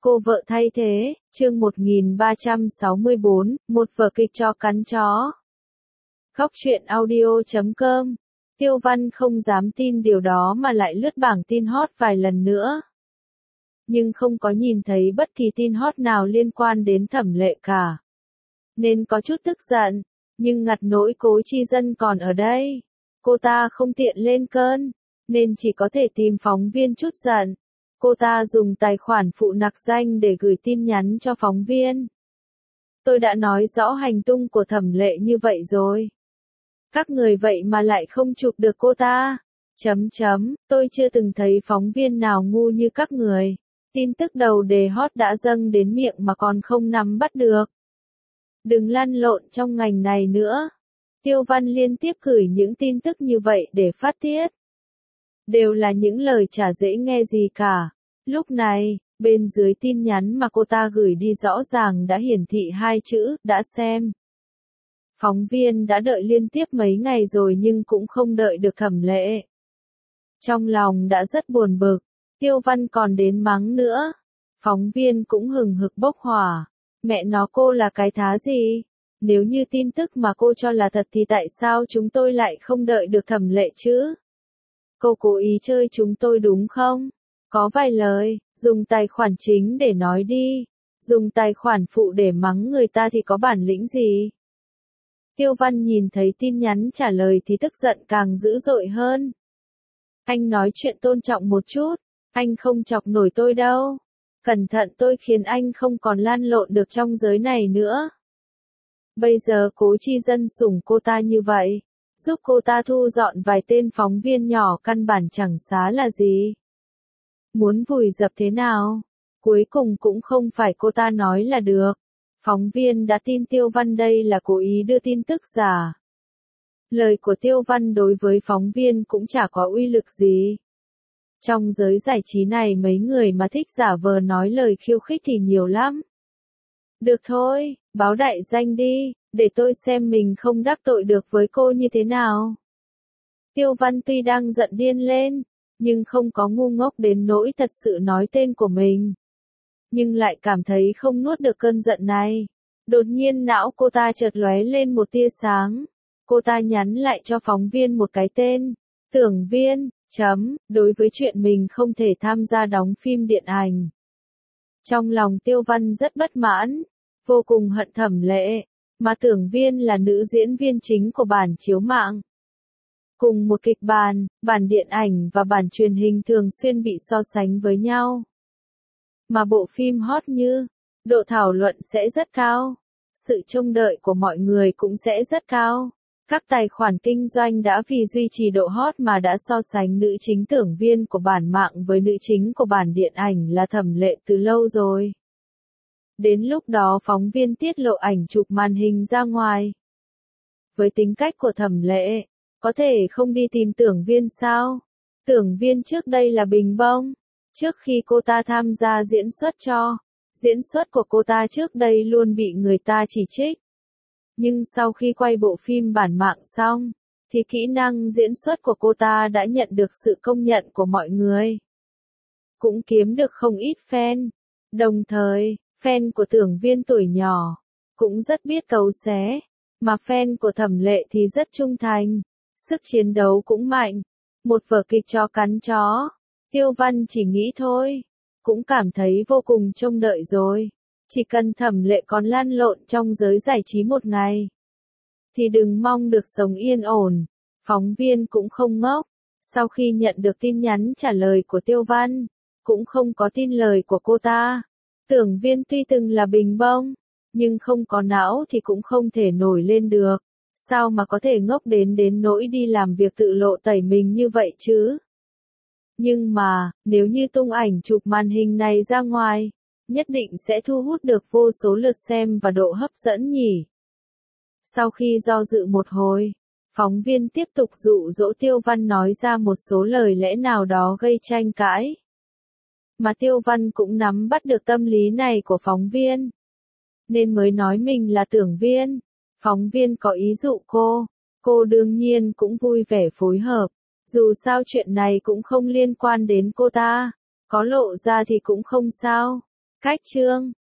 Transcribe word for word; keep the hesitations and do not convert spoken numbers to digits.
Cô vợ thay thế, chương một nghìn ba trăm sáu mươi bốn, một vở kịch cho cắn chó. Góc truyện audio chấm com. Tiêu Văn không dám tin điều đó mà lại lướt bảng tin hot vài lần nữa. Nhưng không có nhìn thấy bất kỳ tin hot nào liên quan đến Thẩm Lệ cả. Nên có chút tức giận, nhưng ngặt nỗi Cố Chi Dân còn ở đây. Cô ta không tiện lên cơn, nên chỉ có thể tìm phóng viên chút giận. Cô ta dùng tài khoản phụ nặc danh để gửi tin nhắn cho phóng viên. Tôi đã nói rõ hành tung của Thẩm Lệ như vậy rồi. Các người vậy mà lại không chụp được cô ta. Chấm chấm, tôi chưa từng thấy phóng viên nào ngu như các người. Tin tức đầu đề hot đã dâng đến miệng mà còn không nắm bắt được. Đừng lăn lộn trong ngành này nữa. Tiêu Văn liên tiếp gửi những tin tức như vậy để phát tiết. Đều là những lời chả dễ nghe gì cả. Lúc này, bên dưới tin nhắn mà cô ta gửi đi rõ ràng đã hiển thị hai chữ, đã xem. Phóng viên đã đợi liên tiếp mấy ngày rồi nhưng cũng không đợi được Thẩm Lệ. Trong lòng đã rất buồn bực, Tiêu Văn còn đến mắng nữa. Phóng viên cũng hừng hực bốc hỏa. Mẹ nó cô là cái thá gì? Nếu như tin tức mà cô cho là thật thì tại sao chúng tôi lại không đợi được Thẩm Lệ chứ? Cô cố ý chơi chúng tôi đúng không? Có vài lời, dùng tài khoản chính để nói đi. Dùng tài khoản phụ để mắng người ta thì có bản lĩnh gì? Tiêu Văn nhìn thấy tin nhắn trả lời thì tức giận càng dữ dội hơn. Anh nói chuyện tôn trọng một chút, anh không chọc nổi tôi đâu. Cẩn thận tôi khiến anh không còn lan lộn được trong giới này nữa. Bây giờ Cố Chi Dân sủng cô ta như vậy, giúp cô ta thu dọn vài tên phóng viên nhỏ căn bản chẳng xá là gì. Muốn vùi dập thế nào? Cuối cùng cũng không phải cô ta nói là được. Phóng viên đã tin Tiêu Văn đây là cố ý đưa tin tức giả. Lời của Tiêu Văn đối với phóng viên cũng chả có uy lực gì. Trong giới giải trí này mấy người mà thích giả vờ nói lời khiêu khích thì nhiều lắm. Được thôi, báo đại danh đi, để tôi xem mình không đắc tội được với cô như thế nào. Tiêu Văn tuy đang giận điên lên, nhưng không có ngu ngốc đến nỗi thật sự nói tên của mình. Nhưng lại cảm thấy không nuốt được cơn giận này. Đột nhiên não cô ta chợt lóe lên một tia sáng. Cô ta nhắn lại cho phóng viên một cái tên. Tưởng Viên, chấm, đối với chuyện mình không thể tham gia đóng phim điện ảnh. Trong lòng Tiêu Văn rất bất mãn, vô cùng hận Thẩm Lệ, mà Tưởng Viên là nữ diễn viên chính của bản chiếu mạng. Cùng một kịch bản, bản điện ảnh và bản truyền hình thường xuyên bị so sánh với nhau. Mà bộ phim hot như, độ thảo luận sẽ rất cao, sự trông đợi của mọi người cũng sẽ rất cao. Các tài khoản kinh doanh đã vì duy trì độ hot mà đã so sánh nữ chính Tưởng Viên của bản mạng với nữ chính của bản điện ảnh là Thẩm Lệ từ lâu rồi. Đến lúc đó phóng viên tiết lộ ảnh chụp màn hình ra ngoài. Với tính cách của Thẩm Lệ, có thể không đi tìm Tưởng Viên sao? Tưởng Viên trước đây là bình bông. Trước khi cô ta tham gia diễn xuất cho, diễn xuất của cô ta trước đây luôn bị người ta chỉ trích. Nhưng sau khi quay bộ phim bản mạng xong, thì kỹ năng diễn xuất của cô ta đã nhận được sự công nhận của mọi người. Cũng kiếm được không ít fan. Đồng thời, fan của Tưởng Viên tuổi nhỏ, cũng rất biết cấu xé. Mà fan của Thẩm Lệ thì rất trung thành. Sức chiến đấu cũng mạnh. Một vở kịch cho cắn chó. Tiêu Văn chỉ nghĩ thôi, cũng cảm thấy vô cùng trông đợi rồi. Chỉ cần Thẩm Lệ còn lăn lộn trong giới giải trí một ngày, thì đừng mong được sống yên ổn. Phóng viên cũng không ngốc. Sau khi nhận được tin nhắn trả lời của Tiêu Văn, cũng không có tin lời của cô ta. Tưởng Viên tuy từng là bình bông, nhưng không có não thì cũng không thể nổi lên được. Sao mà có thể ngốc đến đến nỗi đi làm việc tự lộ tẩy mình như vậy chứ? Nhưng mà, nếu như tung ảnh chụp màn hình này ra ngoài, nhất định sẽ thu hút được vô số lượt xem và độ hấp dẫn nhỉ. Sau khi do dự một hồi, phóng viên tiếp tục dụ dỗ Tiêu Văn nói ra một số lời lẽ nào đó gây tranh cãi. Mà Tiêu Văn cũng nắm bắt được tâm lý này của phóng viên, nên mới nói mình là Tưởng Viên. Phóng viên có ý dụ cô, cô đương nhiên cũng vui vẻ phối hợp. Dù sao chuyện này cũng không liên quan đến cô ta, có lộ ra thì cũng không sao. Cách chương